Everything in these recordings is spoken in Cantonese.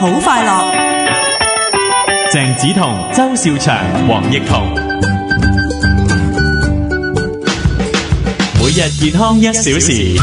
好快樂。 鄭子彤、周兆祥、黃奕彤，每日健康1小時。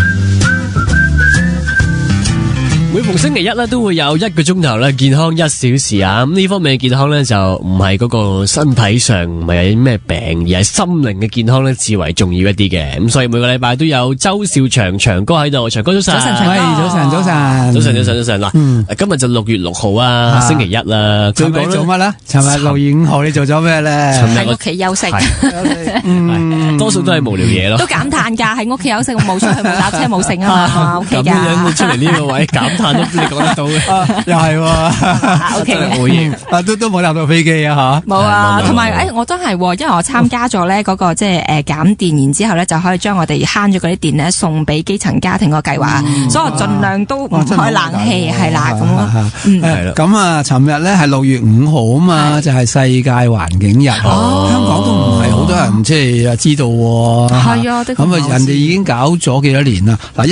每逢星期一咧，都會有1個鐘頭咧健康1小時啊！咁呢方面嘅健康咧，就唔係嗰個身體上唔係有啲咩病，而係心靈嘅健康咧至為重要一啲嘅。咁所以每個禮拜都有周兆祥長哥喺度，長哥早晨， 早晨，早晨。 嗱，今日就6月6號啊，星期一啦。 尋日做乜咧？尋日6月5號你做咗咩咧？ 喺屋企休息， 多數都係無聊嘢咯。 都減碳噶，喺屋企休息，我冇出去，冇搭車，冇剩啊嘛，屋企噶。 咁樣出嚟呢個位減碳都你講得到嘅， 又係喎 ，OK 嘅。 冇嘢，都冇搭到飛機啊吓。 冇啊，同埋我都係，因為我參加咗咧嗰個即係減電，然之後咧就可以將我哋慳咗嗰啲電咧送俾基層家庭個計劃，所以我盡量都唔開冷氣，係啦咁咯。 係啦。咁啊，尋日咧係6月5號啊嘛，就係世界環境日。香港都唔係好多人即係知道。 係啊， 咁啊，人哋已經搞咗幾多年啦？嗱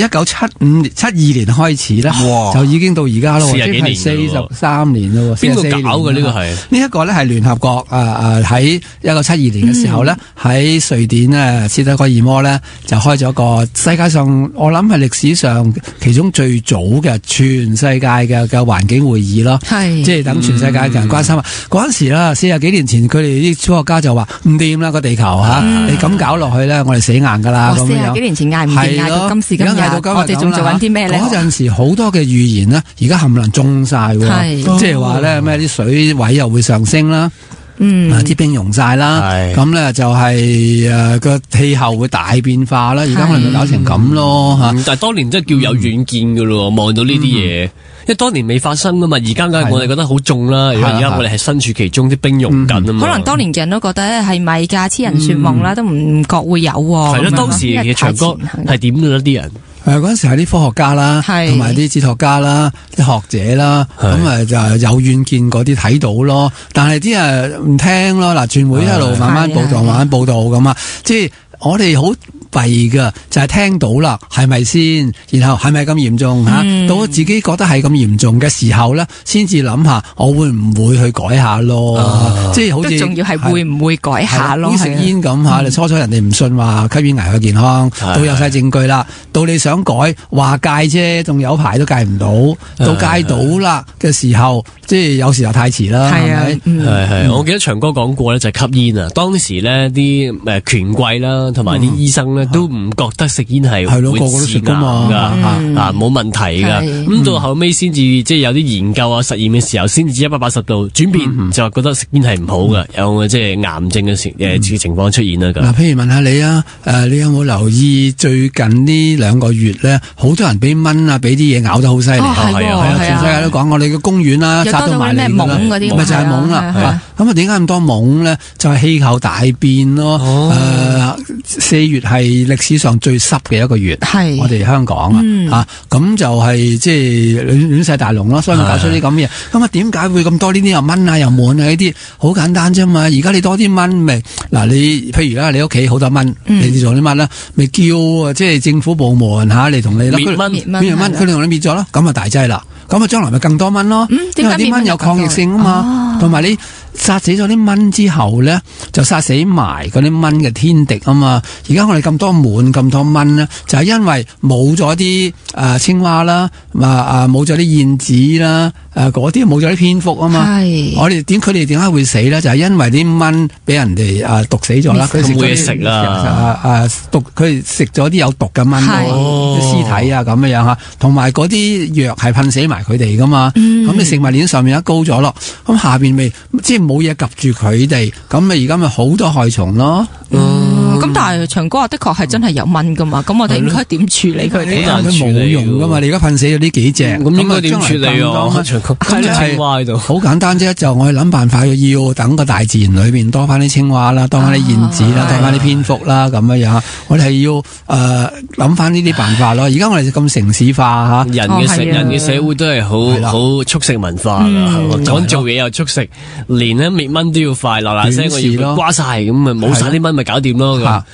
，1972年開始咧，就已經到而家咯，即係43年咯。 邊個搞嘅呢個係？ 呢一個咧係聯合國喺1972年嘅時候咧，喺瑞典咧斯德哥爾摩咧就開咗個世界上我諗係歷史上其中最早嘅全世界嘅環境會議咯。係即係等全世界嘅人關心啊！嗰陣時啦，40幾年前佢哋啲科學家就話唔掂啦個地球嚇，你咁搞落去咧，我哋死硬㗎啦咁樣。40幾年前嗌唔掂，嗌到今時今日，我哋仲做緊啲咩咧？ 嗰陣時好多嘅預言呢，而家冚唪唥中晒喎，即係話咧咩啲水位又會上升啦，啲冰融晒啦，咁咧就係個氣候會大變化啦。而家我哋咪搞成咁咯嚇。 但係當年真係叫有遠見㗎咯，望到呢啲嘢，因為當年未發生㗎嘛。而家梗係我哋覺得好重啦，而家我哋係身處其中，啲冰融緊啊嘛。 可能當年嘅人都覺得係咪㗎？痴人說夢啦，都唔覺會有喎。 係咯，當時嘅長哥係點㗎啲人？ 嗰陣時係啲科學家啦，同埋啲哲學家啦、啲學者啦，咁就有遠見嗰啲睇到咯。但係啲人唔聽咯。嗱，傳媒一路慢慢報道咁啊，即係我哋好弊噶，就係聽到啦，係咪先？然後係咪咁嚴重吓？到自己覺得係咁嚴重嘅時候咧，先至諗下，我會唔會去改下咯？即係好似都仲要係會唔會改下咯？ 好似食煙咁吓，你初初人哋唔信話吸煙危害健康，都有晒證據啦。到你想改話戒啫，仲有排都戒唔到，到戒到啦嘅時候，即係有時候太遲啦。係啊， 係。我記得長哥講過咧，就係吸煙啊。當時咧啲權貴啦，同埋啲醫生咧，都唔覺得食煙係會致癌噶，冇問題噶。咁到後尾先至即係有啲研究啊、實驗嘅時候，先至180度轉變，就覺得食煙係唔好噶，有即係癌症嘅情況出現啦。 嗱，譬如問下你啊，你有冇留意最近呢2個月咧，好多人俾蚊啊，俾啲嘢咬得好犀利。係啊，全世界都講我哋嘅公園啦，殺到埋嚟㗎啦，咪就係蚊啦。咁啊，點解咁多蚊咧？就係氣候大變咯。4月係歷史上最濕嘅一個月，我哋香港咁就係即係亂世大龍咯，所以咪搞出啲咁嘅嘢。咁啊，點解會咁多呢啲又蚊啊又蟎啊呢啲？好簡單啫嘛！而家你多啲蚊咪嗱，你譬如啦，你屋企好多蚊，你做啲乜咧？咪叫即係政府部門嚟同你滅蚊， 佢哋同你滅咗咯，咁啊大劑啦。咁啊，將來咪更多蚊咯，因為啲蚊有抗疫性啊嘛，同埋你殺死咗啲蚊之後咧，就殺死埋嗰啲蚊嘅天敵啊嘛。而家我哋咁多蟎咁多蚊咧，就係因為冇咗啲青蛙啦，冇咗啲燕子啦，嗰啲冇咗啲蝙蝠啊嘛。我哋佢哋點解會死咧？就係因為啲蚊俾人哋毒死咗啦，佢食咗啲食啦，毒佢哋食咗啲有毒嘅蚊啲屍體啊咁樣嚇，同埋嗰啲藥係噴死埋佢哋噶嘛。咁你食物鏈上面一高咗咯，咁下邊咪即係冇嘢及住佢哋，咁咪而家咪好多害蟲咯。 咁但係長哥話的確係真係有蚊噶嘛，咁我哋應該點處理佢哋？ 佢冇用噶嘛，你而家噴死咗呢幾隻， 咁應該點處理啊？青蛙喺度， 好簡單啫，就我哋諗辦法，要等個大自然裏邊多翻啲青蛙啦，多翻啲燕子啦，多翻啲蝙蝠啦，咁樣我哋係要諗翻呢啲辦法咯。而家我哋咁城市化吓， 人嘅社會都係好速食文化噶，講做嘢又速食，連咧滅蚊都要快，嗱嗱聲我要刮晒，咁咪冇晒啲蚊咪搞掂咯。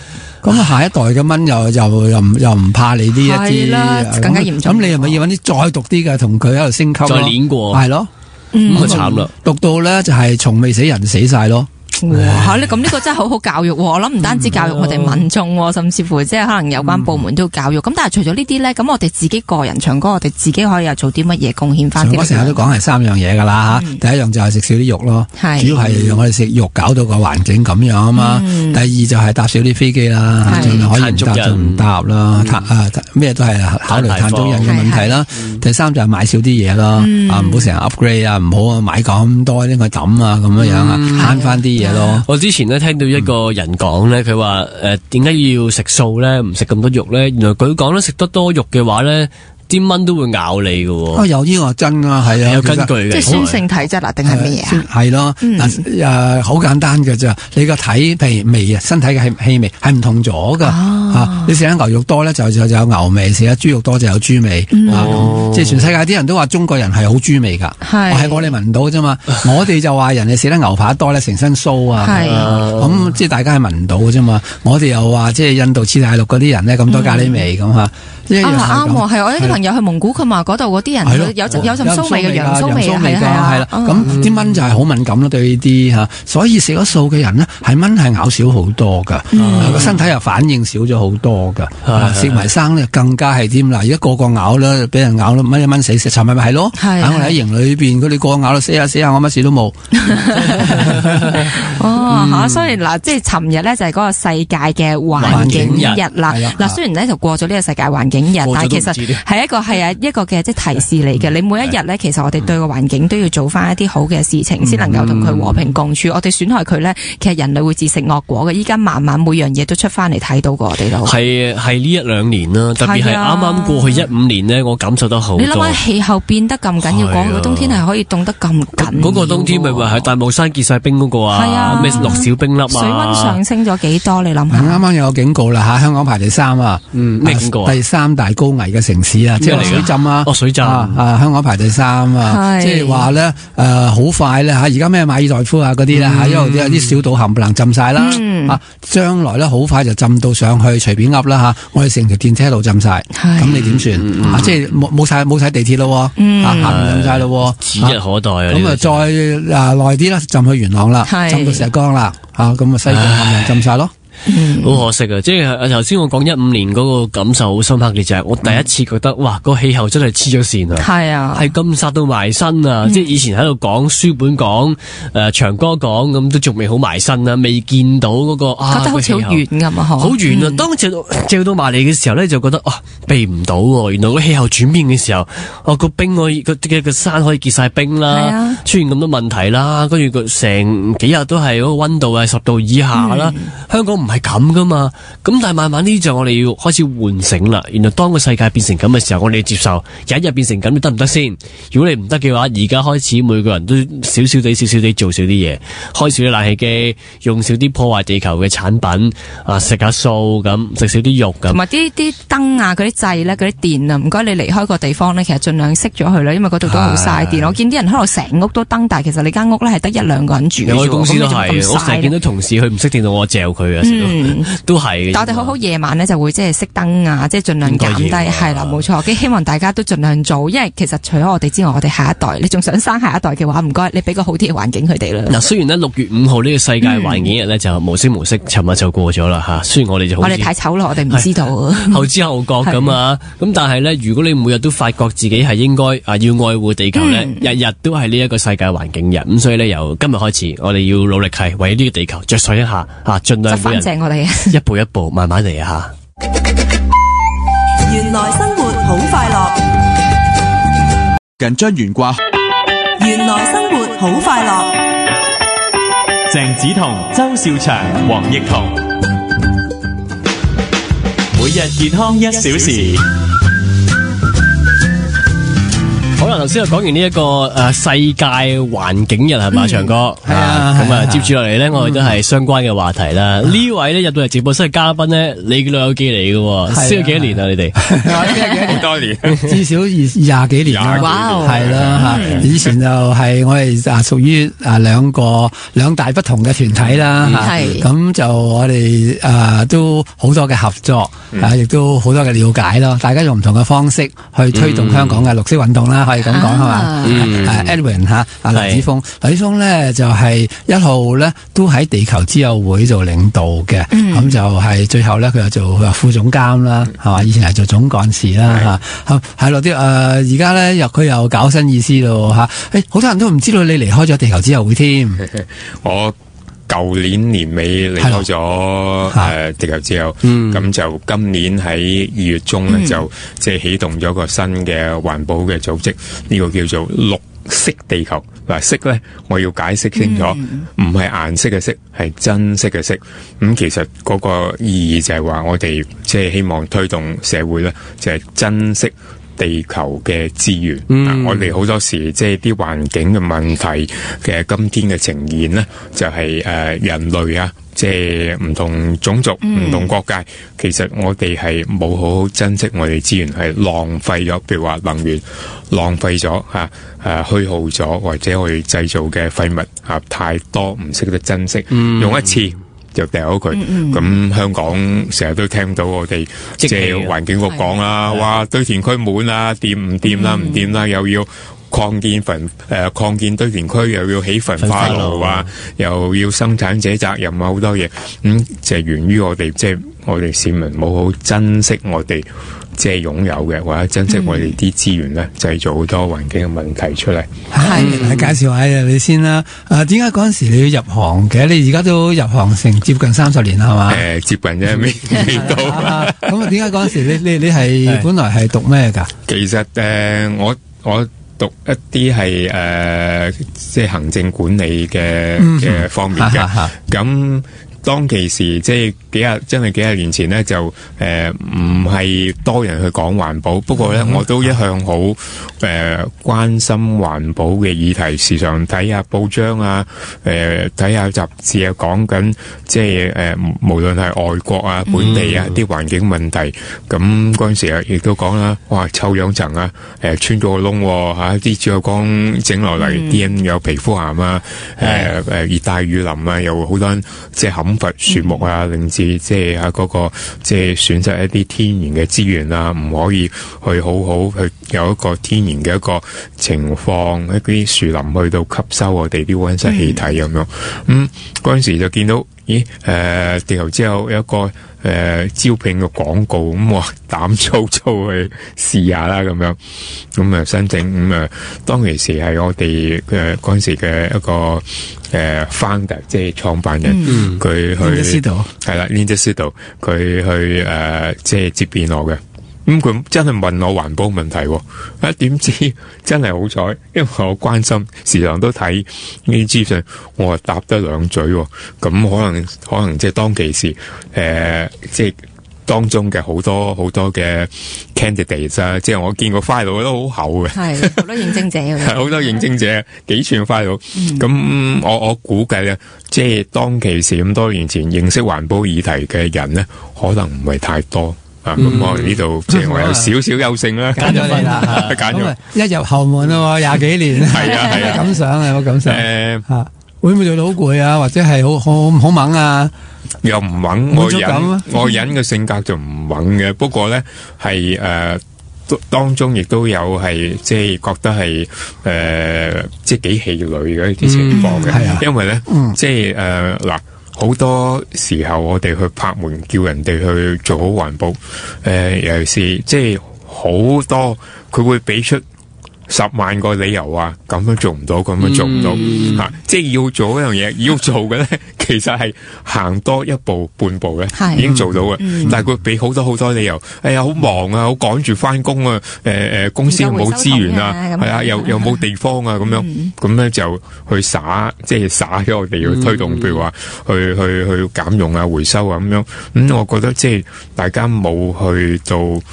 咁下一代嘅蚊又唔怕你呢一啲， 更加嚴重。 咁你係咪要揾啲再毒啲嘅同佢喺度升級？ 再練過， 係咯， 咁啊慘啦， 毒到咧就係蟲未死人死晒咯。 哇！你咁呢個真係好好教育，我諗唔單止教育我哋民眾，甚至乎即係可能有關部門都要教育。咁但係除咗呢啲咧，咁我哋自己個人長哥，我哋自己可以又做啲乜嘢貢獻翻？ 我成日都講係3樣嘢噶啦吓，第一樣就係食少啲肉咯，主要係我哋食肉搞到個環境咁樣啊嘛。第二就係搭少啲飛機啦，盡量可以唔搭就唔搭啦，咩都係考慮碳足印嘅問題啦。第三就係買少啲嘢咯，唔好成日 upgrade 啊，唔好買咁多拎去抌啊，咁樣啊，慳翻啲嘢。 我之前咧聽到一個人講咧，佢話點解要食素咧，唔食咁多肉咧？原來佢講咧，食得多肉嘅話咧，啲蚊都會咬你嘅。有呢個真啊，係啊， 有根據嘅。 即係酸性體質啊，定係乜嘢啊？ 係咯，好簡單嘅啫。你個體譬如味啊，身體嘅氣味係唔同咗噶。你食得牛肉多咧，就有牛味；食得豬肉多就有豬味。即係全世界啲人都話中國人係好豬味噶，係我哋聞唔到啫嘛。我哋就話人哋食得牛扒多咧，成身鬚啊。咁即係大家係聞唔到嘅啫嘛。我哋又話即係印度次大陸嗰啲人咧咁多咖喱味咁吓。啱係我有啲朋友去蒙古佢話嗰度嗰啲人有陣騷味嘅羊騷味係啦。咁啲蚊就係好敏感咯對呢啲吓，所以食咗素嘅人呢，係蚊係咬少好多噶，個身體又反應少咗好多噶，食埋生咧更加係添啦。而家個咬啦，俾人咬啦，蚊死，尋日咪係咯，喺我哋喺營裏邊，佢哋個咬到死下，我乜事都冇。 所以嗱，即係尋日咧就係嗰個世界嘅環境日啦。嗱，雖然咧就過咗呢個世界環境日，但係其實係一個嘅即係提示嚟嘅。你每一日咧，其實我哋對個環境都要做翻一啲好嘅事情，先能夠同佢和平共處。我哋損害佢咧，其實人類會自食惡果嘅。依家慢慢每樣嘢都出翻嚟睇到過我哋都係呢1-2年啦，特別係啱啱過去15年呢，我感受得好多。 你諗下氣候變得咁緊要，講個冬天係可以凍得咁緊。 嗰個冬天咪話喺大帽山結晒冰嗰個啊，咩落小冰粒啊， 水溫上升咗幾多？你諗下。 啱啱有個警告啦吓，香港排第3啊， 咩警告啊？ 第3大高危嘅城市啊，即係水浸啊， 水浸香港排第3啊，即係話咧好快咧吓，而家咩馬爾代夫啊嗰啲咧吓，因為有啲小島冚唪唥浸晒啦，將來咧好快就浸到上去，隨便噏啦吓，我哋成條電車路浸晒，咁你點算？即係冇晒地鐵咯，行唔浸晒咯， 指日可待啊！ 咁啊再耐啲啦，浸去元朗啦，浸到石崗啦，咁啊西貢冚唪唥浸晒咯。 好可惜啊！即係頭先我講15年嗰個感受好深刻嘅就係我第一次覺得哇，個氣候真係黐咗線啊！ 係啊，係咁殺到埋身啊！即係以前喺度講書本講長歌講咁都仲未好埋身啊，未見到嗰個覺得好似好遠咁啊！ 好遠啊！當照到埋嚟嘅時候咧，就覺得避唔到喎！原來個氣候轉變嘅時候，個冰可以個山可以結晒冰啦，出現咁多問題啦，跟住成幾日都係嗰個溫度係10度以下啦，香港唔係咁噶嘛，咁但係慢慢呢就我哋要開始喚醒啦。原來當個世界變成咁嘅時候，我哋要接受，有一日變成咁，你得唔得先？如果你唔得嘅話，而家開始每個人都少少地做少啲嘢，開少啲冷氣機，用少啲破壞地球嘅產品，食下素咁，食少啲肉咁。同埋啲燈啊，嗰啲掣咧，嗰啲電啊，唔該你離開個地方咧，其實盡量熄咗佢啦，因為嗰度都好嘥電。我見啲人喺度成屋都燈，但係其實你間屋咧係得1-2個人住嘅。 我公司都係，我成日見到同事佢唔熄電到我嚼佢啊。都係， 但我哋好夜晚咧就會即係熄燈啊，即係盡量減低，係啦，冇錯。希望大家都盡量做，因為其實除咗我哋之外，我哋下一代，你仲想生下一代嘅話，唔該，你俾個好啲嘅環境佢哋啦。嗱， 雖然呢6月5號呢個世界環境日咧就無聲無息，尋日就過咗啦吓。雖然我哋就好， 我哋太醜啦，我哋唔知道後知後覺咁啊。咁但係咧，如果你每日都發覺自己係應該要愛護地球咧，日日都係呢一個世界環境日。咁所以咧，由今日開始，我哋要努力係為呢個地球着想一下吓，盡量反正我哋一步一步慢慢嚟啊！ 原來生活好快樂， 緊張懸掛。 原來生活好快樂。 鄭子彤、周兆祥、黃奕彤，每日健康1小時。 好啦，頭先又講完呢一個世界環境日係嘛，長哥係啊， 咁啊，接住落嚟咧，我哋都係相關嘅話題啦。呢位咧入到嚟直播室嘅嘉賓咧，你嘅老友記嚟嘅，識咗幾多年啊？你哋好多年， 至少廿幾年啦，係啦吓。以前就係我哋屬於兩大不同嘅團體啦，咁就我哋都好多嘅合作，亦都好多嘅了解咯。大家用唔同嘅方式去推動香港嘅綠色運動啦，可以咁講係嘛？Edwin 吓，黎子峰咧就係1號咧都喺地球之友會做領導嘅，咁就係最後咧佢又做副總監啦，係嘛？以前係做總幹事啦吓，係咯啲而家咧佢又搞新意思咯吓，好多人都唔知道你離開咗地球之友會添。 我舊年年尾離開咗地球之友，咁就今年喺2月中咧就即係啟動咗個新嘅環保嘅組織，呢個叫做綠色地球。嗱，色咧我要解釋清楚，唔係顏色嘅色，係珍惜嘅色。咁其實嗰個意義就係話我哋即係希望推動社會咧，就係珍惜地球嘅資源。我哋好多時即係啲環境嘅問題嘅今天嘅呈現咧，就係人類啊，即係唔同種族、唔同國界，其實我哋係冇好好珍惜我哋資源，係浪費咗，譬如話能源浪費咗虛耗咗，或者我哋製造嘅廢物太多，唔識得珍惜，用一次就掉咗佢。咁香港成日都聽到我哋即係環境局講啦，哇堆填區滿啦，掂唔掂啦，又要擴建堆填區，又要起焚化爐啊，又要生產者責任啊，好多嘢。就係源於我哋即係我哋市民冇好珍惜我哋即係擁有嘅，或者珍惜我哋啲資源咧，製造好多環境嘅問題出嚟。 係介紹下你先啦。點解嗰陣時你要入行嘅？你而家都入行成接近30年係嘛？ 接近啫，未到。 咁點解嗰陣時你係本來係讀咩㗎？ 其實我讀一啲係即係行政管理嘅方面嘅。咁當其時即係真係幾廿年前咧，就唔係多人去講環保。不過咧，我都一向好關心環保嘅議題，時常睇下報章啊，睇下雜誌啊，講緊即係無論係外國啊、本地啊啲環境問題。咁嗰陣時啊，亦都講啦，哇臭氧層啊，穿咗個窿嚇，啲紫外光整落嚟，啲人有皮膚癌啊，熱帶雨林啊，又好多人即係砍伐樹木啊，令至即係嗰個即係損失一啲天然嘅資源啊，唔可以去好好去有一個天然嘅一個情況，一啲樹林去到吸收我哋啲溫室氣體咁樣。嗰陣時就見到，地球之後有一個招聘嘅廣告，咁我膽粗粗去試下啦咁樣，咁啊申請，咁當其時係我哋嗰陣時嘅一個founder， 即係創辦人，佢去係啦 Linda Siddle， 佢去即係接見我嘅。咁佢真係問我環保問題，點知真係好彩，因為我關心，時常都睇呢啲資訊，我答得兩嘴，咁可能即係當其時，即係當中嘅好多嘅 candidates 啊，即係我見過 file 都好厚嘅， 係好多認證者嘅， 好多認證者幾串 file，咁我估計咧，即係當其時咁多年前認識環保議題嘅人咧，可能唔係太多。咁我呢度即係我有少少優勝啦， 揀咗你啦， 揀咗一入後門咯，20幾年， 係啊， 感想啊，我感想。會唔會做到好攰啊？或者係好猛啊？ 又唔猛，我人嘅性格就唔猛嘅。不過咧係當中亦都有係即係覺得係即係幾氣餒嘅一啲情況嘅，因為咧即係嗱。好多時候我哋去拍門叫人哋去做好環保，尤其是即係好多佢會俾出10萬個理由啊，咁樣做唔到，咁樣做唔到，即係要做一樣嘢，要做嘅咧，其實係行多一步半步咧，已經做到嘅。但係佢俾好多理由，哎呀好忙啊，好趕住翻工啊，公司又冇資源啊，係啊，又冇地方啊，咁樣，咁咧就去即係灑咗我哋要推動，譬如話去減用啊、回收啊咁樣。我覺得即係大家冇去到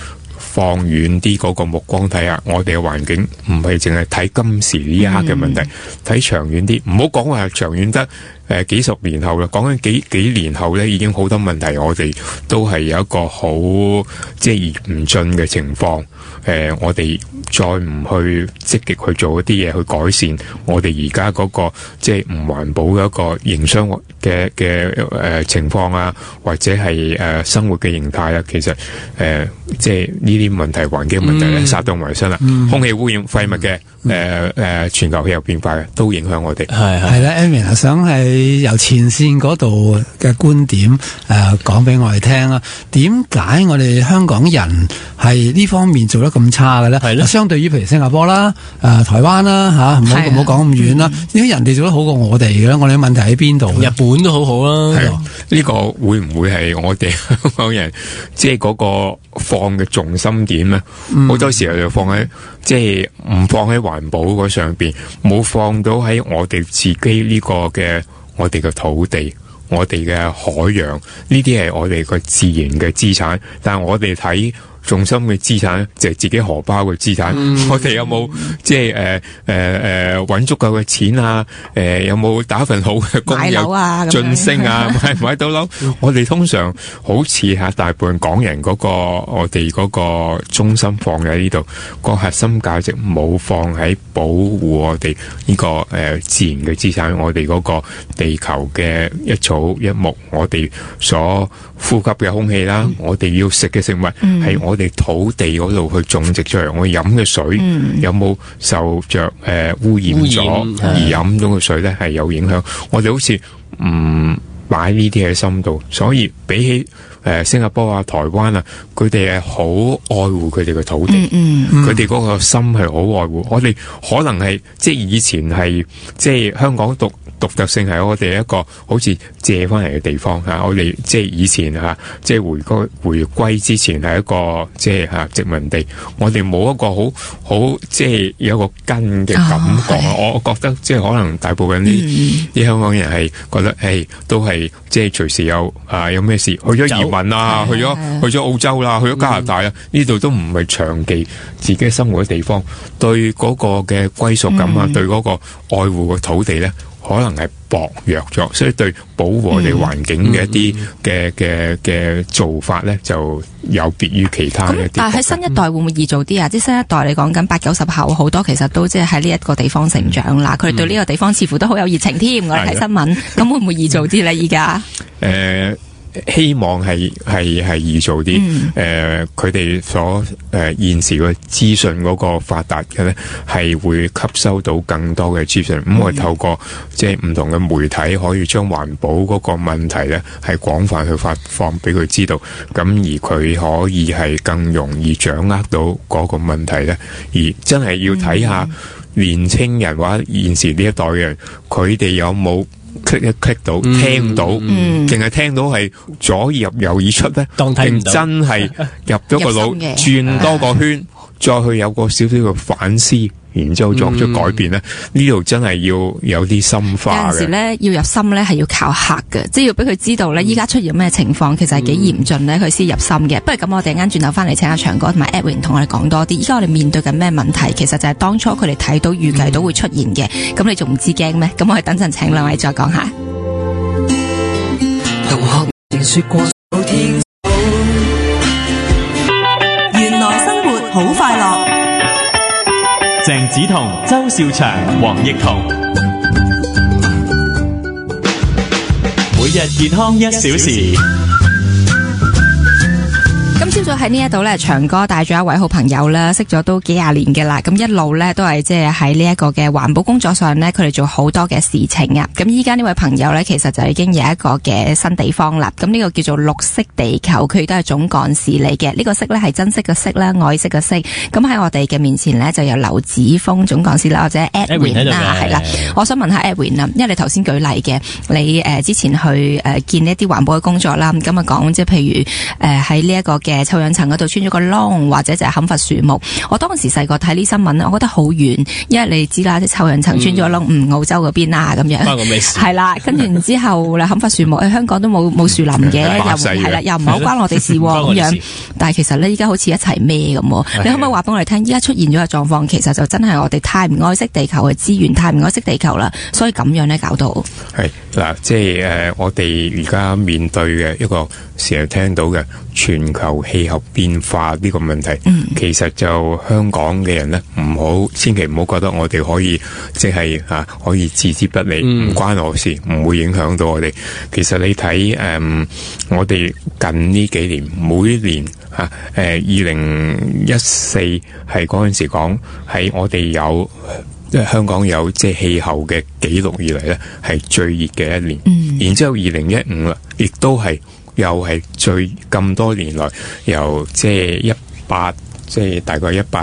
放遠啲嗰個目光睇下，我哋嘅環境唔係淨係睇今時呢一刻嘅問題，睇長遠啲，唔好講話長遠得幾十年後啦，講緊幾年後咧，已經好多問題，我哋都係有一個好即係嚴峻嘅情況。我哋再唔去積極去做一啲嘢去改善我哋而家嗰個即係唔環保嘅一個營商嘅情況啊，或者係生活嘅形態啊，其實即係呢啲問題，環境問題咧殺到埋身啦，空氣污染、廢物嘅全球氣候變化嘅都影響我哋。 係啦 Edwin 想係由前線嗰度嘅觀點講俾我哋聽啊，點解我哋香港人係呢方面做得咁差嘅咧？係相對於譬如新加坡啦、台灣啦嚇，唔好講咁遠啦，點解人哋做得好過我哋嘅咧？我哋嘅問題喺邊度？ 日本都好好啦。 呢個會唔會係我哋香港人即係嗰個放嘅重心點咧？好多時候就放喺即係唔放喺環保嗰上邊，冇放到喺我哋自己呢個嘅我哋嘅土地、我哋嘅海洋，呢啲係我哋個自然嘅資產，但係我哋睇重心嘅資產就係自己荷包嘅資產。我哋有冇即係揾足夠嘅錢啊？有冇打份好嘅工，有晉升啊？買唔買到樓？我哋通常好似大部分港人嗰個我哋嗰個中心放喺呢度，個核心價值冇放喺保護我哋呢個自然嘅資產，我哋嗰個地球嘅一草一木，我哋所呼吸嘅空氣啦，我哋要食嘅食物係我哋土地嗰度去種植出嚟，我飲嘅水有冇受着污染咗而飲到嘅水咧係有影響。我哋好似唔擺呢啲喺心度，所以比起新加坡啊、台灣啊，佢哋係好愛護佢哋嘅土地，佢哋嗰個心係好愛護。我哋可能係即係以前係即係香港獨特性係我哋一個好似借翻嚟嘅地方嚇，我哋即係以前嚇即係回歸之前係一個即係嚇殖民地，我哋冇一個好即係有一個根嘅感覺。我覺得即係可能大部分啲香港人係覺得都係即係隨時有咩事去咗移民啊，去咗澳洲啦，去咗加拿大啊，呢度都唔係長期自己生活嘅地方，對嗰個嘅歸屬感啊，對嗰個愛護嘅土地咧，可能係薄弱咗，所以對保護我哋環境嘅一啲嘅做法咧，就有別於其他一啲。 但係喺新一代會唔會易做啲啊？即係新一代你講緊80-90後，好多其實都即係喺呢一個地方成長啦，佢哋對呢個地方似乎都好有熱情添。我哋睇新聞，咁會唔會易做啲咧？依家希望係易做啲，佢哋所現時嘅資訊嗰個發達嘅咧，係會吸收到更多嘅資訊。咁我哋透過即係唔同嘅媒體，可以將環保嗰個問題咧，係廣泛去發放俾佢知道。咁而佢可以係更容易掌握到嗰個問題咧。而真係要睇下年青人或者現時呢一代嘅人，佢哋有冇click 一 click 到聽到，淨係聽到係左耳入右耳出咧，定真係入咗個腦轉多個圈，再去有個少少嘅反思，然之後作出改變咧，呢度真係要有啲深化嘅。有陣時咧要入心咧係要靠客嘅，即係要俾佢知道咧依家出現咩情況，其實係幾嚴峻咧，佢先入心嘅。不如咁，我哋陣間轉頭翻嚟請阿長哥同埋 Edwin 同我哋講多啲。依家我哋面對緊咩問題，其實就係當初佢哋睇到預計到會出現嘅。咁你仲唔知驚咩？咁我哋等陣請兩位再講下。 同學曾說過原來生活好快樂。 鄭子彤、周兆祥、黃奕彤，每日健康1小時。 今朝早喺呢一度咧，長哥帶咗一位好朋友啦，識咗都幾廿年嘅啦。咁一路咧都係即係喺呢一個嘅環保工作上咧，佢哋做好多嘅事情啊。咁依家呢位朋友咧，其實就已經有一個嘅新地方啦。咁呢個叫做綠惜地球，佢都係總幹事嚟嘅。呢個惜咧係珍惜嘅惜啦，愛惜嘅惜。咁喺我哋嘅面前咧，就有劉子峰總幹事啦，或者 Edwin 啦，係啦。我想問下 Edwin 啊，因為你頭先舉例嘅，你之前去見一啲環保嘅工作啦，咁啊講即係譬如喺呢一個嘅臭氧層嗰度穿咗個窿，或者就係砍伐樹木。我當時細個睇呢新聞咧，我覺得好遠，因為你知啦，即係臭氧層穿咗個窿，澳洲嗰邊啦咁樣。係啦，跟住然之後啦，砍伐樹木，香港都冇樹林嘅，又係啦，又唔係好關我哋事咁樣。但係其實咧，依家好似一齊孭咁。你可唔可以話俾我哋聽，依家出現咗嘅狀況，其實就真係我哋太唔愛惜地球嘅資源，太唔愛惜地球啦，所以咁樣咧搞到係嗱，即係我哋而家面對嘅一個成日聽到嘅全球氣候變化呢個問題，其實就香港嘅人咧，千祈唔好覺得我哋可以即係可以置之不理，唔關我事，唔會影響到我哋。其實你睇我哋近呢幾年每年2014係嗰陣時講係我哋有香港有即係氣候嘅紀錄以嚟咧係最熱嘅一年，然之後2015啦，亦都係又係最咁多年來由即係即係大概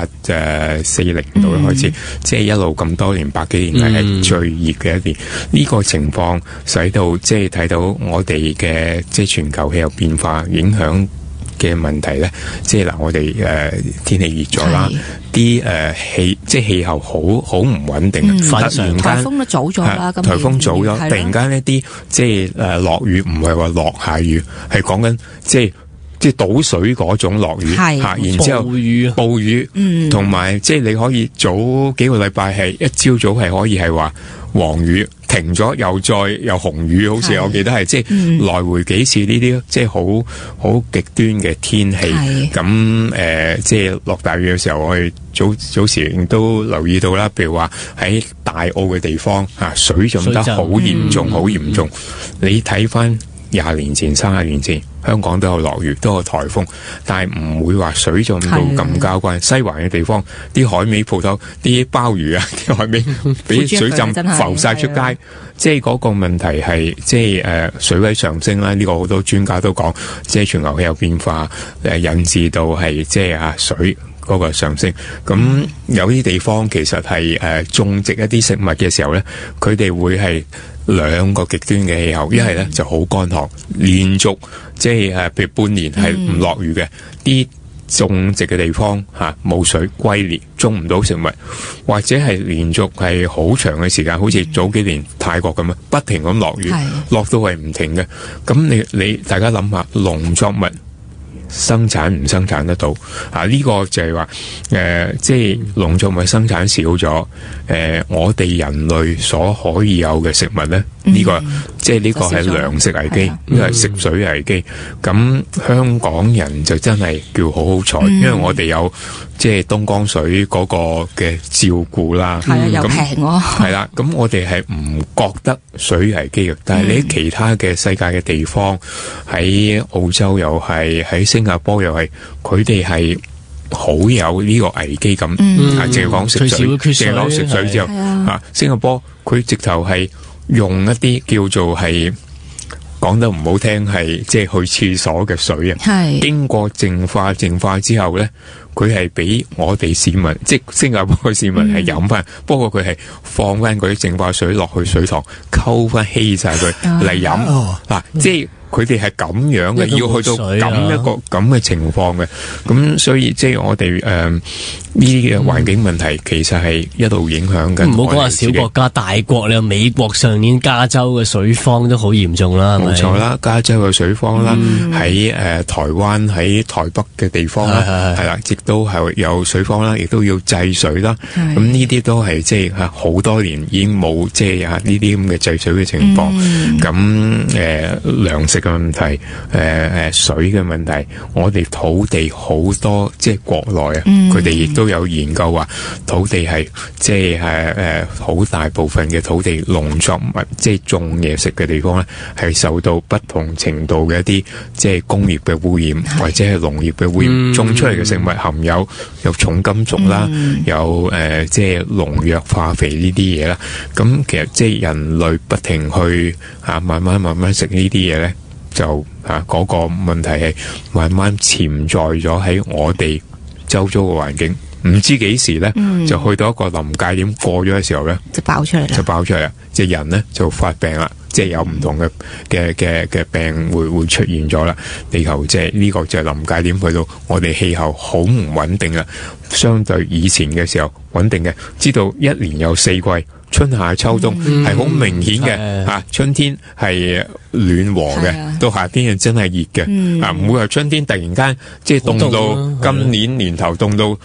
1840度開始，即係一路咁多年百幾年係最熱嘅一年。呢個情況使到即係睇到我哋嘅即係全球氣候變化影響嘅問題咧，即係嗱，我哋天氣熱咗啦，啲即係氣候好唔穩定，突然間颱風都早咗啦，咁颱風早咗，突然間一啲即係落雨，唔係話落下雨，係講緊即係倒水嗰種落雨，然之後暴雨，同埋即係你可以早幾個禮拜係一朝早係可以係話黃雨停咗，又紅雨，好似我記得係即係來回幾次呢啲即係好極端嘅天氣。咁即係落大雨嘅時候，我哋早時亦都留意到啦，譬如話喺大澳嘅地方水浸得好嚴重，好嚴重。你睇翻20年前、30年前，香港都有落雨，都有颱風，但係唔會話水浸到咁交關。西環嘅地方，啲海味鋪頭、啲鮑魚啲海味俾水浸浮晒出街，即係嗰個問題係即係水位上升啦。呢個好多專家都講，即係全球氣候變化引致到係即係水嗰個上升。咁有啲地方其實係種植一啲食物嘅時候咧，佢哋會係兩個極端嘅氣候，一係咧就好乾旱，連續即係譬如半年係唔落雨嘅，啲種植嘅地方冇水龜裂，種唔到食物，或者係連續係好長嘅時間，好似早幾年泰國咁樣，不停咁落雨，落到係唔停嘅。咁你大家諗下，農作物生產唔生產得到呢個就係話即係農作物生產少咗，我哋人類所可以有嘅食物咧，呢個即係呢個係糧食危機，呢個係食水危機。咁香港人就真係叫好好彩，因為我哋有即係東江水嗰個嘅照顧啦， 又平喎。 係啦，咁我哋係唔覺得水危機嘅，但係你喺其他嘅世界嘅地方，喺澳洲又係，喺新加坡又係，佢哋係好有呢個危機感。淨係講食水，淨係講食水之後，新加坡佢直頭係用一啲叫做係講得唔好聽係即係去廁所嘅水啊，經過淨化之後咧，佢係俾我哋市民，即係新加坡嘅市民係飲翻，不過佢係放翻嗰啲淨化水落去水塘，溝翻稀晒佢嚟飲。即係佢哋係咁樣嘅，要去到咁一個咁嘅情況嘅。咁所以即係我哋呢啲嘅環境問題，其實係一路影響緊。 唔好講話小國家，大國咧，美國上年加州嘅水荒都好嚴重啦。 冇錯啦，加州嘅水荒啦，喺台灣喺台北嘅地方啦，係啦，亦都係有水荒啦，亦都要制水啦。咁呢啲都係即係好多年已經冇即係呢啲咁嘅制水嘅情況。咁糧食嘅問題，水嘅問題，我哋土地好多，即係國內佢哋亦都有研究話，土地係即係好大部分嘅土地農作物，即係種嘢食嘅地方咧，係受到不同程度嘅一啲即係工業嘅污染，或者係農業嘅污染，種出嚟嘅食物含有重金屬啦，有即係農藥化肥呢啲嘢啦。咁其實即係人類不停去慢慢食呢啲嘢咧，就嗰個問題係慢慢潛在咗喺我哋周遭嘅環境，唔知幾時咧就去到一個臨界點過咗嘅時候咧， 就爆出嚟啦， 即係人咧就發病啦， 即係有唔同嘅病會出現咗啦。地球即係呢個就係臨界點，去到我哋氣候好唔穩定啦。相對以前嘅時候穩定嘅，知道一年有4季。春夏秋冬係好明顯嘅，春天係暖和嘅，到夏天係真係熱嘅，唔會話春天突然間即係凍到今年年頭凍到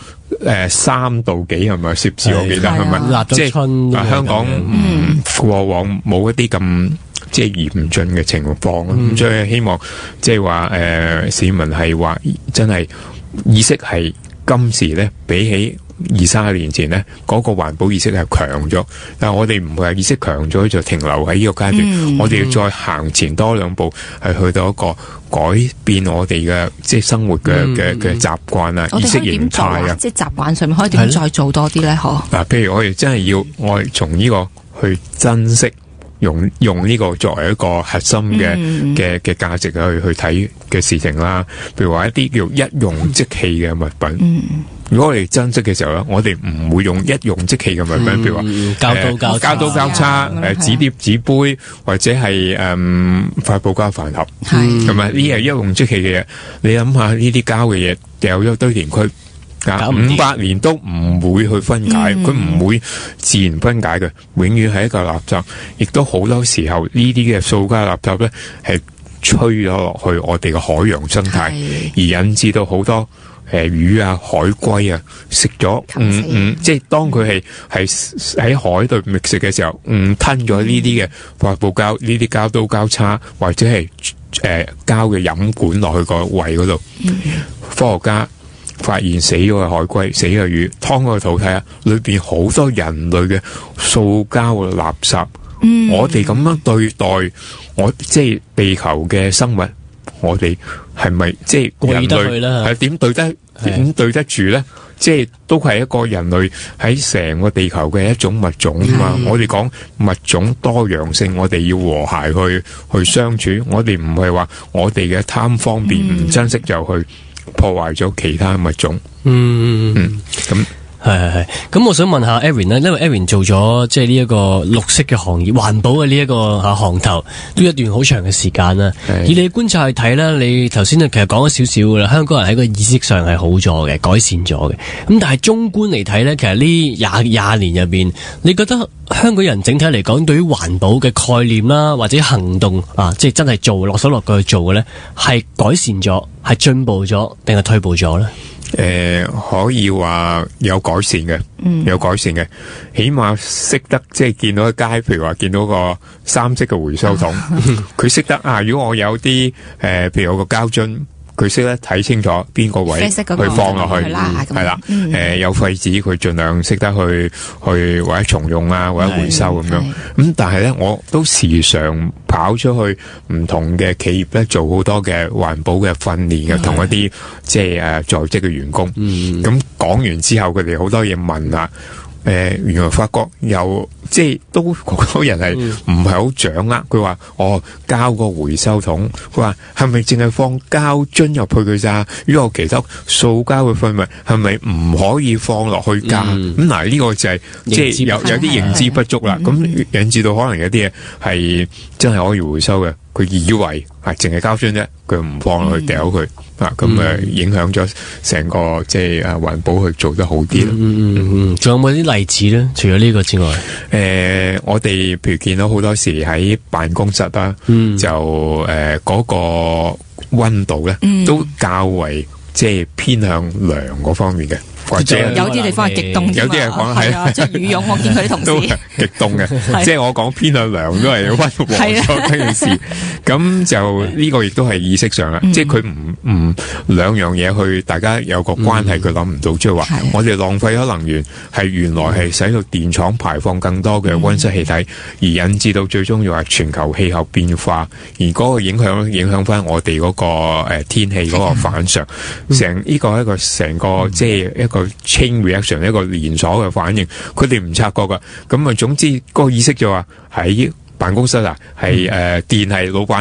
3度幾係咪攝氏？我記得係咪？即係香港過往冇一啲咁即係嚴峻嘅情況，咁所以希望即係話市民係話真係意識係今時咧比起20-30年前呢，嗰個環保意識係強咗，但係我哋唔係話意識強咗就停留喺呢個階段，我哋要再行前多2步，係去到一個改變我哋嘅即係生活嘅習慣啊、意識形態啊， 即係習慣上面可以點再做多啲咧？ 嗱，譬如我哋真係要我哋從呢個去珍惜。用呢個作為一個核心嘅價值去睇嘅事情啦，譬如話一啲叫一用即棄嘅物品。如果我哋珍惜嘅時候咧，我哋唔會用一用即棄嘅物品，譬如話膠刀膠叉、紙碟紙杯，或者係發泡膠飯盒，係咪？呢係一用即棄嘅嘢。你諗下呢啲膠嘅嘢掉咗堆填區。500年都唔會去分解，佢唔會自然分解嘅，永遠係一個垃圾。亦都好多時候呢啲嘅塑膠垃圾咧，係吹咗落去我哋嘅海洋生態，而引致到好多魚啊、海龜啊食咗，即係當佢係喺海度覓食嘅時候，吞咗呢啲嘅發泡膠、呢啲膠刀膠叉或者係膠嘅飲管落去個胃嗰度，科學家發現死咗嘅海龜、死嘅魚，劏個肚睇下，裏邊好多人類嘅塑膠嘅垃圾。我哋咁樣對待即係地球嘅生物，我哋係咪即係人類係點對得住呢？即係都係一個人類喺成個地球嘅一種物種嘛。我哋講物種多樣性，我哋要和諧去相處。我哋唔係話我哋嘅貪方便唔珍惜就去破壞咗其他物種。咁係。咁我想問下 Aaron 咧，因為 Aaron 做咗即係呢一個綠色嘅行業、環保嘅呢一個行頭，都一段好長嘅時間啦。以你觀察去睇啦，你頭先其實講咗少少噶啦，香港人喺個意識上係好咗嘅，改善咗嘅。咁但係綜觀嚟睇咧，其實呢廿年入邊，你覺得香港人整體嚟講，對於環保嘅概念啦，或者行動啊，即係真係做落手落腳去做嘅咧，係改善咗，係進步咗，定係退步咗咧？ 可以話有改善嘅，有改善嘅，起碼識得即係見到一街，譬如話見到個3色嘅回收桶，佢識得如果我有啲譬如有個膠樽。佢識得睇清楚邊個位去放落去，係啦，有廢紙佢盡量識得去或者重用啊，或者回收咁樣。咁但係咧，我都時常跑出去唔同嘅企業咧，做好多嘅環保嘅訓練嘅，同一啲即係在職嘅員工。咁講完之後，佢哋好多嘢問啊。原來發覺有即係都好多人係唔係好掌握。佢話膠個回收桶，佢話係咪淨係放膠樽入去佢咋？如果有其他塑膠嘅廢物，係咪唔可以放落去㗎？咁嗱，呢個就係即係有啲認知不足啦。咁引致到可能有啲嘢係真係可以回收嘅，佢以為係淨係膠樽啫，佢唔放落去掉佢咁影響咗成個即係環保去做得好啲啦。 仲有冇啲例子咧？除咗呢個之外， 我哋譬如見到好多時喺辦公室啦，就嗰個溫度咧，都較為即係偏向涼嗰方面嘅。或者有啲地方係極凍， 有啲人講係即係羽絨，我見佢啲同事都極凍嘅，即係我講偏向涼都係溫和咗呢件事。咁就呢個亦都係意識上啦，即係佢唔兩樣嘢去大家有個關係，佢諗唔到，即係話我哋浪費咗能源，係原來係使到電廠排放更多嘅溫室氣體，而引致到最終要話全球氣候變化，而嗰個影響翻我哋嗰個天氣嗰個反常，呢個係一個成個即係一個 chain reaction， 一個連鎖嘅反應，佢哋唔察覺噶。咁總之嗰個意識就話喺辦公室係電係老闆俾嘅，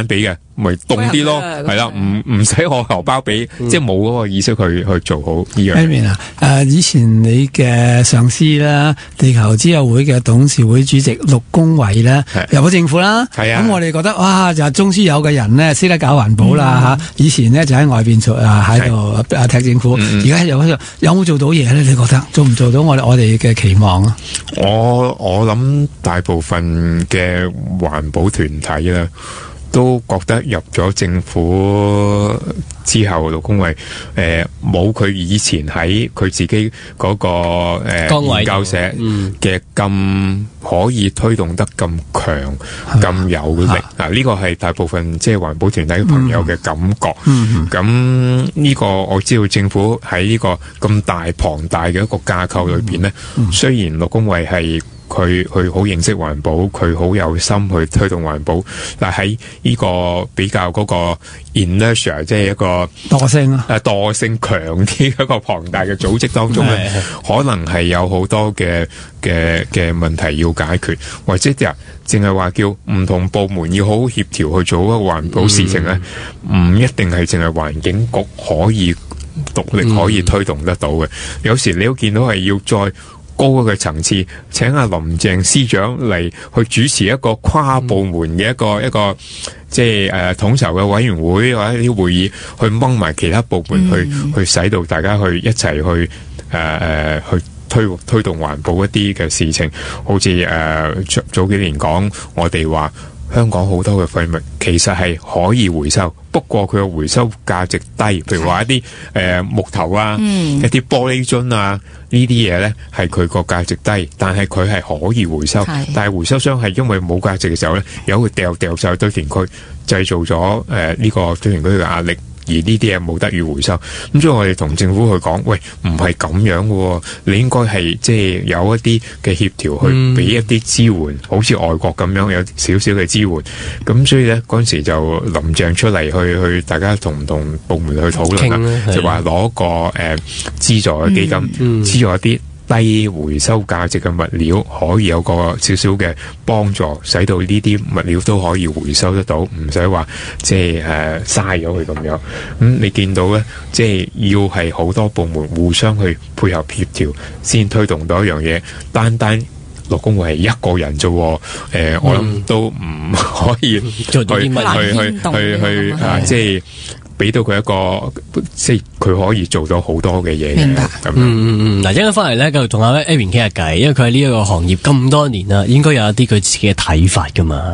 咪凍啲咯，係啦，唔使我荷包俾，即係冇嗰個意識去做好呢樣。 Aaron 啊，以前你嘅上司啦，地球之友會嘅董事會主席陸恭蕙咧，入咗政府啦，咁我哋覺得哇，就係中書有嘅人咧，識得搞環保啦吓。以前咧就喺外邊做喺度踢政府，而家有冇做到嘢咧？你覺得做唔做到我哋嘅期望啊？ 我諗大部分嘅環保團體咧，都覺得入咗政府之後，陸恭蕙冇佢以前喺佢自己嗰個研究社嘅咁可以推動得咁強、咁有力。嗱，呢個係大部分即係環保團體嘅朋友嘅感覺。咁呢個我知道政府喺呢個咁大龐大嘅一個架構裏邊咧，雖然陸恭蕙係佢好認識環保，佢好有心去推動環保，但喺呢個比較嗰個 inertia， 即係一個惰性強啲一個龐大嘅組織當中咧，可能係有好多嘅問題要解決，或者淨係話叫唔同部門要好好協調去做一個環保事情咧，唔一定係淨係環境局可以獨立可以推動得到嘅。有時你都見到係要再高嘅層次，請阿林鄭司長嚟去主持一個跨部門嘅一個即係統籌嘅委員會或者啲會議，去掹埋其他部門去使到大家去一齊去去推動環保一啲嘅事情。好似早幾年講，我哋話香港好多嘅廢物其實係可以回收，不過佢嘅回收價值低，譬如話一啲木頭啊，一啲玻璃樽啊，呢啲嘢咧係佢個價值低，但係佢係可以回收，但係回收商係因為冇價值嘅時候咧，由佢掉晒去堆填區，製造咗呢個堆填區嘅壓力。而呢啲嘢冇得以回收，咁所以我哋同政府去講，喂，唔係咁樣嘅，你應該係即係有一啲嘅協調去俾一啲支援，好似外國咁樣有少少嘅支援。咁所以咧嗰陣時就林鄭出嚟去大家同唔同部門去討論啦，就話攞個資助嘅基金，資助一啲低回收價值嘅物料，可以有個少少嘅幫助，使到呢啲物料都可以回收得到，唔使話即係嘥咗佢咁樣。你見到咧，即係要係好多部門互相去配合協調，先推動到一樣嘢。單陸恭蕙係一個人啫，我諗都唔可以做到啲乜去即係。俾到佢一個，即係佢可以做到好多嘅嘢嘅。 嗱，一陣翻嚟咧，繼續同阿 Aaron 傾下偈，因為佢喺呢一個行業咁多年啦，應該有一啲佢自己嘅睇法噶嘛。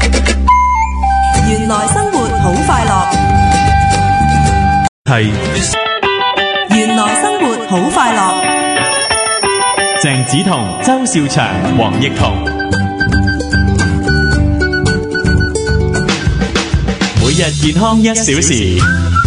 原來生活好快樂， 係原來生活好快樂。 鄭子彤、周兆祥、黃奕彤。每日健康1小時。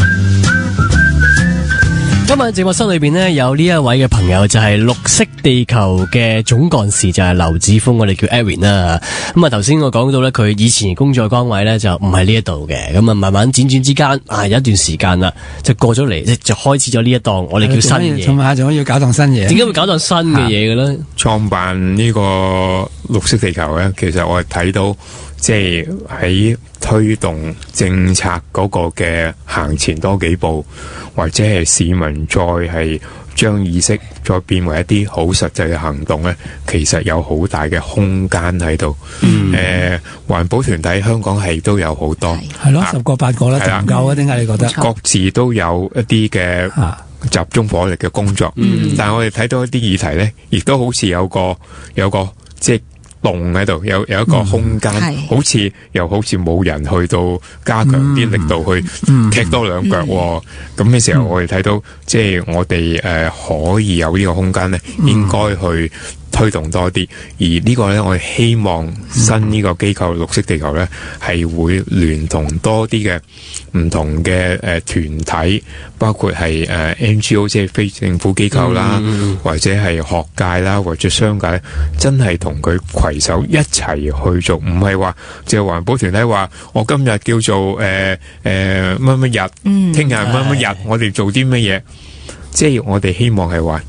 今日節目室裏邊呢，有呢一位嘅朋友就係綠惜地球嘅總幹事，就係劉祉鋒，我哋叫 Aaron 啦。咁啊，頭先我講到咧，佢以前工作崗位咧就唔喺呢一度嘅，咁啊慢慢輾轉之間有一段時間啦，就過咗嚟，就開始咗呢一檔我哋叫新嘢。 仲要搞檔新嘢？點解會搞檔新嘅嘢嘅咧？ 創辦呢個綠惜地球咧，其實我係睇到即係喺推動政策嗰個嘅行前多幾步，或者係市民再係將意識再變為一啲好實際嘅行動咧，其實有好大嘅空間喺度。環保團體香港係都有好多， 係咯，10個8個啦，唔夠啊？點解你覺得？ 各自都有一啲嘅集中火力嘅工作，但係我哋睇到一啲議題咧，亦都好似有個即係洞喺度，有一個空間，好似冇人去到加強啲力度去踢多兩腳。咁嘅時候，我哋睇到即係我哋可以有呢個空間咧，應該去推動多啲。而呢個咧，我哋希望新呢個機構綠惜地球咧，係會聯同多啲嘅唔同嘅團體，包括係NGO 即係非政府機構啦，或者係學界啦，或者商界，真係同佢攜手一齊去做，唔係話即係環保團體話我今日叫做乜乜日，聽日乜乜日，我哋做啲乜嘢？即係我哋希望係話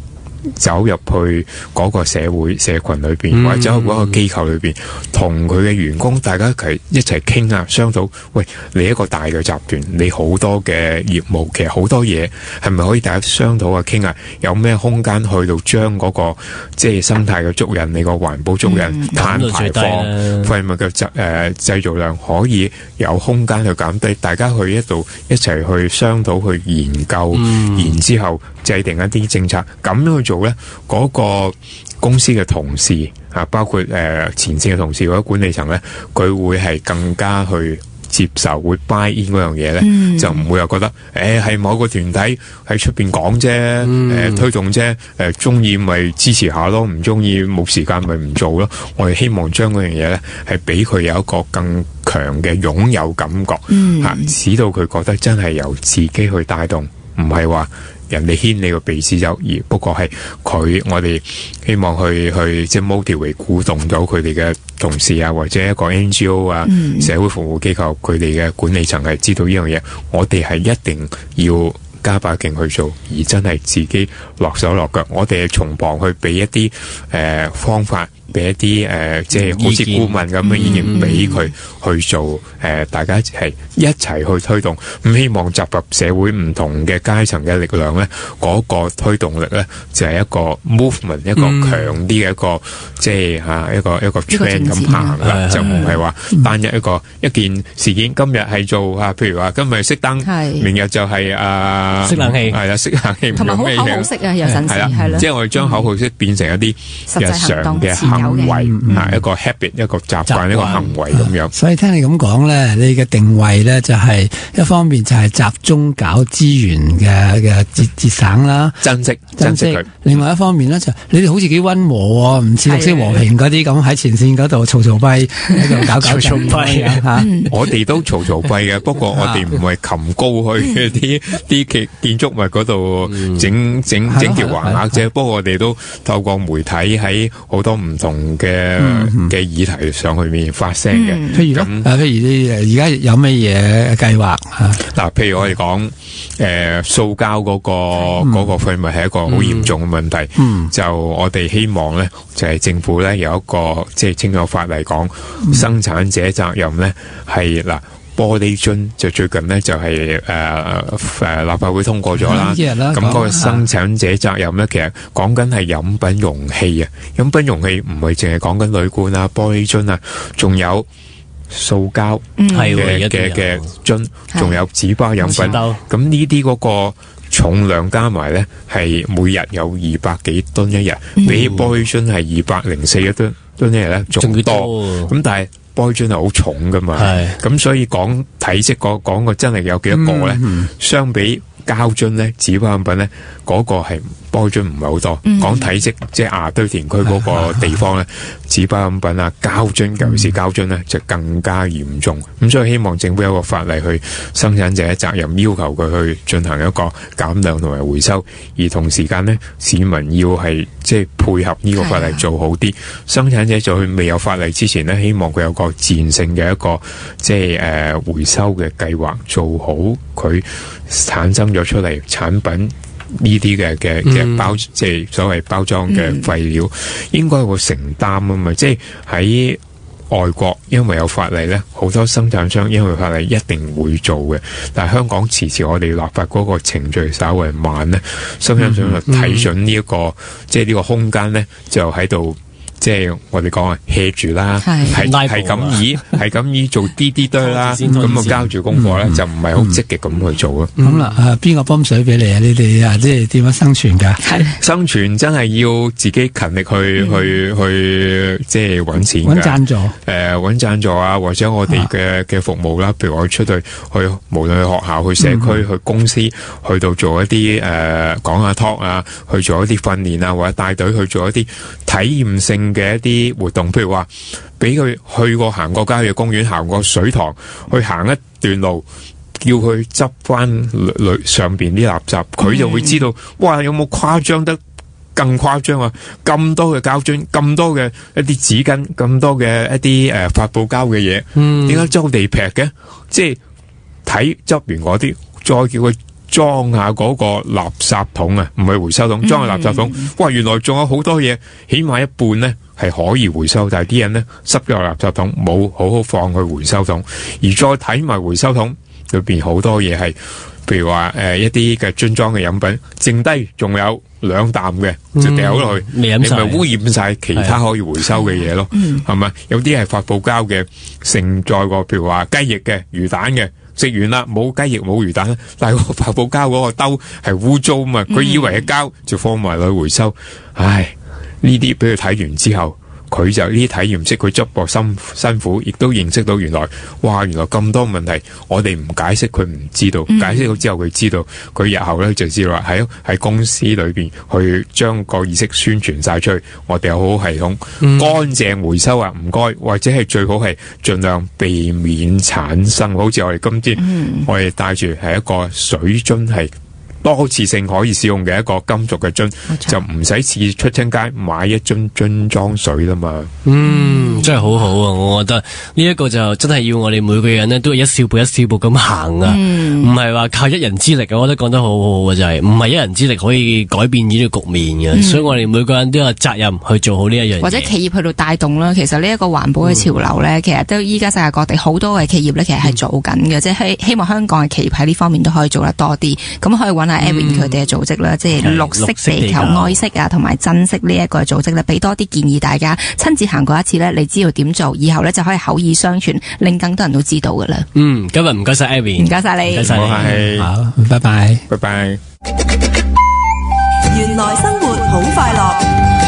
走入去嗰個社群裏邊，或者走入嗰個機構裏邊，同佢嘅員工大家一齊傾啊，商討。喂，你一個大嘅集團，你好多嘅業務，其實好多嘢係咪可以大家商討啊，傾啊？有咩空間去到將嗰個即係生態嘅足印，你個環保足印、碳排放、廢物嘅製造量可以有空間去減低，大家去一度一齊去商討、去研究，然之後制定一啲政策，咁樣去做呢，嗰個公司嘅同事啊，包括前線嘅同事或者管理層呢，佢會係更加去接受，會 buy in 嗰樣嘢呢，就唔會又覺得係某個團體喺出邊講啫，推動啫，中意咪支持下咯，唔中意冇時間咪唔做咯。我哋希望將嗰樣嘢呢，係俾佢有一個更強嘅擁有感覺，使到佢覺得真係由自己去帶動，唔係話人哋牽你個鼻子走，而不過係我哋希望去即係 motivate 鼓動到佢哋嘅同事啊，或者一個 NGO 啊，社會服務機構，佢哋嘅管理層係知道呢樣嘢，我哋係一定要加把勁去做，而真係自己落手落腳。我哋係從旁去俾一啲方法，俾一啲即係好似顧問咁嘅意見俾佢去做，大家係一齊去推動，咁希望集合社會唔同嘅階層嘅力量咧，嗰個推動力咧就係一個 movement， 一個強啲嘅一個即係一個 trend 咁行啦，就唔係話單一一件事件。今日係做譬如話今日熄燈，明日就係熄冷氣， 係啦，熄冷氣， 同埋好口號式啊，有陣時係啦， 即係我哋將口號式變成一啲日常嘅行為，一個 habit， 一個習慣，一個行為咁樣。 所以聽你咁講咧，你嘅定位咧就係一方面就係集中搞資源嘅節省啦，珍惜佢。另外一方面咧就你哋好似幾溫和喎，唔似綠色和平嗰啲咁喺前線嗰度嘈跛喺度搞嘈跛嚇。 我哋都嘈跛嘅，不過我哋唔係擒高去啲建築物嗰度整條橫額啫。不過我哋都透過媒體喺好多唔同嘅議題上去面發聲嘅。 譬如你而家有咩嘢計劃嗱，譬如我哋講塑膠嗰個廢物係一個好嚴重嘅問題。就我哋希望咧，就係政府咧有一個即係清楚法例講生產者責任咧係嗱。玻璃樽就最近呢，就係立法會通過咗啦，咁嗰個生產者責任呢，其實講緊係飲品容器啊，飲品容器唔係淨係講緊鋁罐啊、玻璃樽啊，仲有塑膠嘅樽，仲有紙包飲品，咁呢啲嗰個重量加埋呢，係每日有200幾噸一日，比玻璃樽係204一噸一日呢仲多，咁但係玻璃樽係好重噶嘛，咁所以講體積講個真係有幾多個咧？相比膠樽咧、紙包飲品咧，嗰個係玻璃樽唔係好多。講體積，即係亞堆填區嗰個地方咧，紙包飲品啊、膠樽，尤其是膠樽咧，就更加嚴重。咁所以希望政府有一個法例去生產者責任，要求佢去進行一個減量同埋回收，而同時間咧，市民要係即係配合呢個法例做好啲。生產者在未有法例之前咧，希望佢有個自然性嘅一個即係回收嘅計劃，做好佢產生咗出嚟產品呢啲嘅包，即係所謂包裝嘅廢料，應該會承擔啊嘛。即係喺外國，因為有法例咧，好多生產商因為法例一定會做嘅。但係香港遲我哋立法嗰個程序稍微慢咧，生產商就睇準呢一個即係呢個空間咧，就喺度。即係我哋講hea住啦，係咁以做啲堆啦，咁啊交住功課咧，就唔係好積極咁去做咯。 咁啦，邊個泵水俾你啊？你哋啊，即係點樣生存噶？ 生存真係要自己勤力去即係搵錢㗎。搵贊助啊，或者我哋嘅服務啦，譬如我出去無論去學校、去社區、去公司，去到做一啲講下 talk 啊，去做一啲訓練啊，或者帶隊去做一啲體驗性嘅一啲活動，譬如話俾佢去過行過郊野公園，行過水塘，去行一段路，叫佢執翻上邊啲垃圾，佢就會知道，哇，有冇誇張得更誇張啊？咁多嘅膠樽，咁多嘅一啲紙巾，咁多嘅一啲發泡膠嘅嘢，點解周地劈嘅？即係睇執完嗰啲，再叫佢裝下嗰個垃圾桶啊，唔係回收桶，裝下垃圾桶。哇，原來仲有好多嘢，起碼一半呢係可以回收，但係啲人呢塞咗落垃圾桶，冇好好放去回收桶。而再睇埋回收桶裏邊好多嘢係，譬如話一啲嘅樽裝嘅飲品，剩低仲有2啖嘅就掉落去，你咪污染晒其他可以回收嘅嘢咯，係咪？有啲係發泡膠嘅，盛載過譬如話雞翼嘅、魚蛋嘅，食完啦冇雞翼冇魚蛋，但係個發泡膠嗰個兜係污糟嘛，佢以為係膠就放埋落去回收，唉，呢啲俾佢睇完之後。佢就呢啲體驗式，佢捉過辛苦，亦都認識到原來咁多問題，我哋唔解釋佢唔知道，解釋到之後佢知道，佢日後咧就知道喺公司裏邊去將個意識宣傳晒出去，我哋有好系統，乾淨回收啊，唔該，或者係最好係盡量避免產生，好似我哋今天我哋帶住係一個水樽係。多次性可以使用嘅一個金屬嘅樽，就唔使次出親街買一樽裝水啦嘛。 真係好好啊！我覺得呢一個就真係要我哋每個人呢都係一小步一小步咁行啊，唔係話靠一人之力啊！我覺得講得好好嘅就係唔係一人之力可以改變呢個局面嘅，所以我哋每個人都有責任去做好呢一樣嘢。 或者企業去到帶動啦，其實呢一個環保嘅潮流呢，其實都依家世界各地好多嘅企業呢，其實係做緊嘅，即係希望香港嘅企業喺呢方面都可以做得多啲，咁可以揾Erin 佢哋嘅組織啦，即係綠色地球愛惜啊，同埋珍惜呢一個組織咧，俾多啲建議大家親自行過一次咧，你知道點做，以後咧就可以口耳相傳，令更多人都知道噶啦。 今日唔該晒 Erin， 唔該晒你， 唔該晒你， 好，拜拜， 拜拜。 原來生活好快樂。